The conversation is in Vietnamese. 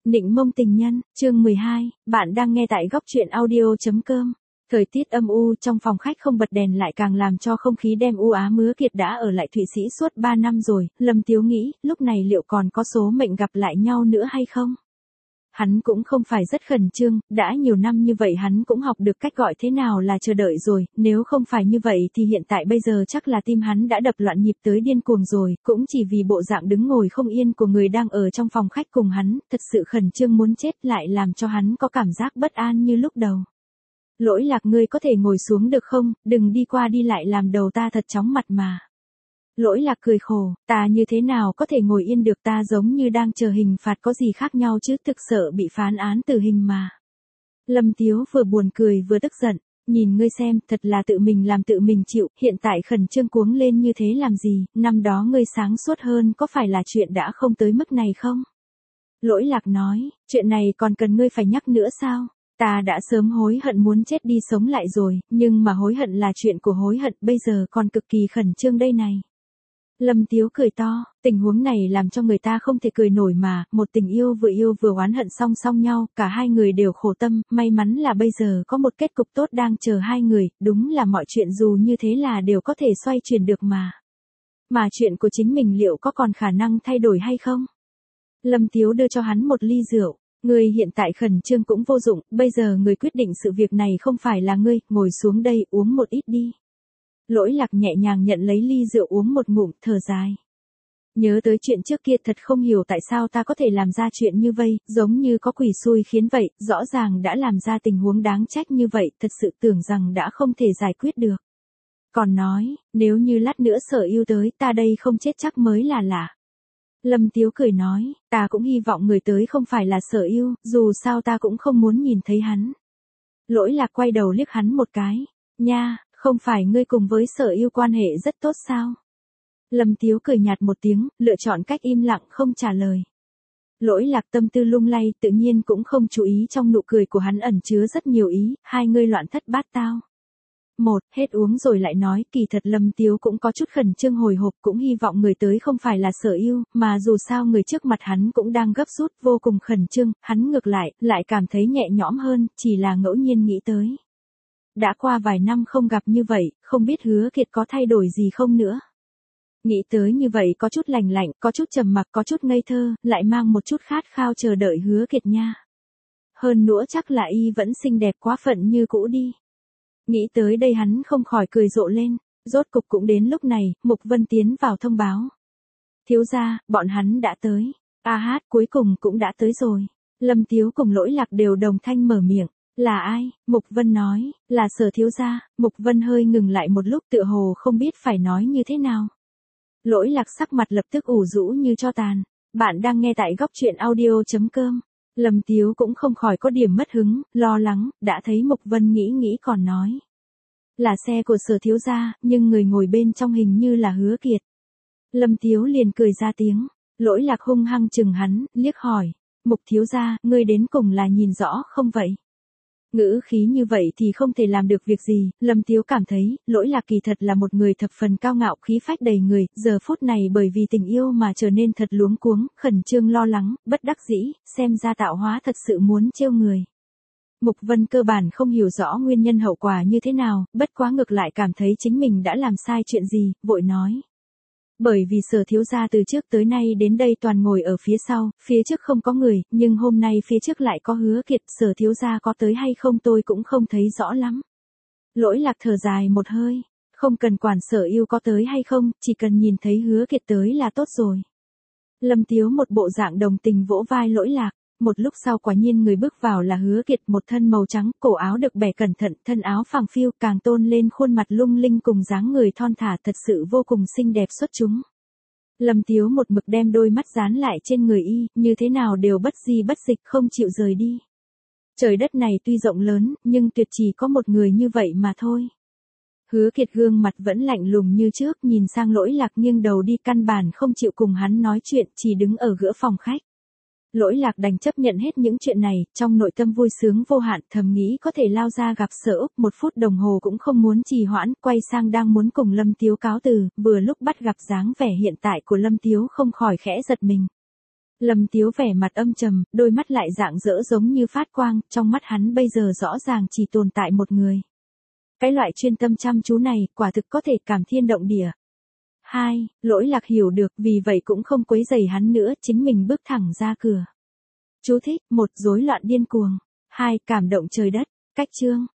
Nịnh mông tình nhân, chương 12, bạn đang nghe tại góc truyện audio.com. Thời tiết âm u trong phòng khách không bật đèn lại càng làm cho không khí đêm u ám. Hứa Kiệt đã ở lại Thụy Sĩ suốt 3 năm rồi, Lâm Tiếu nghĩ, lúc này liệu còn có số mệnh gặp lại nhau nữa hay không? Hắn cũng không phải rất khẩn trương, đã nhiều năm như vậy hắn cũng học được cách gọi thế nào là chờ đợi rồi, nếu không phải như vậy thì hiện tại bây giờ chắc là tim hắn đã đập loạn nhịp tới điên cuồng rồi, cũng chỉ vì bộ dạng đứng ngồi không yên của người đang ở trong phòng khách cùng hắn, thật sự khẩn trương muốn chết lại làm cho hắn có cảm giác bất an như lúc đầu. Lỗi Lạc, ngươi có thể ngồi xuống được không, đừng đi qua đi lại làm đầu ta thật chóng mặt mà. Lỗi Lạc cười khổ, ta như thế nào có thể ngồi yên được, ta giống như đang chờ hình phạt có gì khác nhau chứ, thực sợ bị phán án tử hình mà. Lâm Tiếu vừa buồn cười vừa tức giận, nhìn ngươi xem, thật là tự mình làm tự mình chịu, hiện tại khẩn trương cuống lên như thế làm gì, năm đó ngươi sáng suốt hơn có phải là chuyện đã không tới mức này không? Lỗi Lạc nói, chuyện này còn cần ngươi phải nhắc nữa sao? Ta đã sớm hối hận muốn chết đi sống lại rồi, nhưng mà hối hận là chuyện của hối hận, bây giờ còn cực kỳ khẩn trương đây này. Lâm Tiếu cười to, tình huống này làm cho người ta không thể cười nổi mà, một tình yêu vừa oán hận song song nhau, cả hai người đều khổ tâm, may mắn là bây giờ có một kết cục tốt đang chờ hai người, đúng là mọi chuyện dù như thế là đều có thể xoay chuyển được mà. Mà chuyện của chính mình liệu có còn khả năng thay đổi hay không? Lâm Tiếu đưa cho hắn một ly rượu, ngươi hiện tại khẩn trương cũng vô dụng, bây giờ người quyết định sự việc này không phải là ngươi, ngồi xuống đây uống một ít đi. Lỗi Lạc nhẹ nhàng nhận lấy ly rượu uống một ngụm, thở dài. Nhớ tới chuyện trước kia thật không hiểu tại sao ta có thể làm ra chuyện như vậy, giống như có quỷ xui khiến vậy, rõ ràng đã làm ra tình huống đáng trách như vậy, thật sự tưởng rằng đã không thể giải quyết được. Còn nói, nếu như lát nữa Sở Yêu tới, ta đây không chết chắc mới là lạ. Lâm Tiếu cười nói, ta cũng hy vọng người tới không phải là Sở Yêu, dù sao ta cũng không muốn nhìn thấy hắn. Lỗi Lạc quay đầu liếc hắn một cái, nha. Không phải ngươi cùng với Sở Yêu quan hệ rất tốt sao? Lâm Tiếu cười nhạt một tiếng, lựa chọn cách im lặng không trả lời. Lỗi Lạc tâm tư lung lay, tự nhiên cũng không chú ý trong nụ cười của hắn ẩn chứa rất nhiều ý, hai ngươi loạn thất bát tao. Hết uống rồi lại nói, kỳ thật Lâm Tiếu cũng có chút khẩn trương hồi hộp, cũng hy vọng người tới không phải là Sở Yêu, mà dù sao người trước mặt hắn cũng đang gấp rút, vô cùng khẩn trương, hắn ngược lại cảm thấy nhẹ nhõm hơn, chỉ là ngẫu nhiên nghĩ tới. Đã qua vài năm không gặp như vậy, không biết Hứa Kiệt có thay đổi gì không nữa. Nghĩ tới như vậy có chút lạnh, có chút trầm mặc, có chút ngây thơ, lại mang một chút khát khao chờ đợi Hứa Kiệt nha. Hơn nữa chắc là y vẫn xinh đẹp quá phận như cũ đi. Nghĩ tới đây hắn không khỏi cười rộ lên, rốt cục cũng đến lúc này, Mục Vân tiến vào thông báo. Thiếu gia, bọn hắn đã tới. Cuối cùng cũng đã tới rồi. Lâm Tiếu cùng Lỗi Lạc đều đồng thanh mở miệng. Là ai? Mục Vân nói, là Sở thiếu gia. Mục Vân hơi ngừng lại một lúc tựa hồ không biết phải nói như thế nào. Lỗi Lạc sắc mặt lập tức ủ rũ như tro tàn. Bạn đang nghe tại góc truyện audio.com. Lâm Tiếu cũng không khỏi có điểm mất hứng, lo lắng, đã thấy Mục Vân nghĩ còn nói. Là xe của Sở thiếu gia, nhưng người ngồi bên trong hình như là Hứa Kiệt. Lâm Tiếu liền cười ra tiếng. Lỗi Lạc hung hăng chừng hắn, liếc hỏi. Mục thiếu gia, ngươi đến cùng là nhìn rõ không vậy? Ngữ khí như vậy thì không thể làm được việc gì, Lâm Tiếu cảm thấy, Lỗi Lạc kỳ thật là một người thập phần cao ngạo, khí phách đầy người, giờ phút này bởi vì tình yêu mà trở nên thật luống cuống, khẩn trương lo lắng, bất đắc dĩ, xem ra tạo hóa thật sự muốn trêu người. Mục Vân cơ bản không hiểu rõ nguyên nhân hậu quả như thế nào, bất quá ngược lại cảm thấy chính mình đã làm sai chuyện gì, vội nói. Bởi vì Sở thiếu gia từ trước tới nay đến đây toàn ngồi ở phía sau, phía trước không có người, nhưng hôm nay phía trước lại có Hứa Kiệt, Sở thiếu gia có tới hay không tôi cũng không thấy rõ lắm. Lỗi Lạc thở dài một hơi, không cần quản Sở Yêu có tới hay không, chỉ cần nhìn thấy Hứa Kiệt tới là tốt rồi. Lâm Tiếu một bộ dạng đồng tình vỗ vai Lỗi Lạc. Một lúc sau quả nhiên người bước vào là Hứa Kiệt, một thân màu trắng, cổ áo được bẻ cẩn thận, thân áo phẳng phiu, càng tôn lên khuôn mặt lung linh cùng dáng người thon thả, thật sự vô cùng xinh đẹp xuất chúng. Lâm Tiếu một mực đem đôi mắt dán lại trên người y, như thế nào đều bất di bất dịch không chịu rời đi. Trời đất này tuy rộng lớn, nhưng tuyệt chỉ có một người như vậy mà thôi. Hứa Kiệt gương mặt vẫn lạnh lùng như trước, nhìn sang Lỗi Lạc nghiêng đầu đi, căn bản không chịu cùng hắn nói chuyện, chỉ đứng ở giữa phòng khách. Lỗi Lạc đành chấp nhận hết những chuyện này, trong nội tâm vui sướng vô hạn, thầm nghĩ có thể lao ra gặp Sở Úc, 1 phút đồng hồ cũng không muốn trì hoãn, quay sang đang muốn cùng Lâm Tiếu cáo từ, vừa lúc bắt gặp dáng vẻ hiện tại của Lâm Tiếu không khỏi khẽ giật mình. Lâm Tiếu vẻ mặt âm trầm, đôi mắt lại rạng rỡ giống như phát quang, trong mắt hắn bây giờ rõ ràng chỉ tồn tại một người. Cái loại chuyên tâm chăm chú này, quả thực có thể cảm thiên động địa. 2. Lỗi Lạc hiểu được, vì vậy cũng không quấy rầy hắn nữa, chính mình bước thẳng ra cửa. Chú thích: 1. Rối loạn điên cuồng. 2. Cảm động trời đất. Cách chương.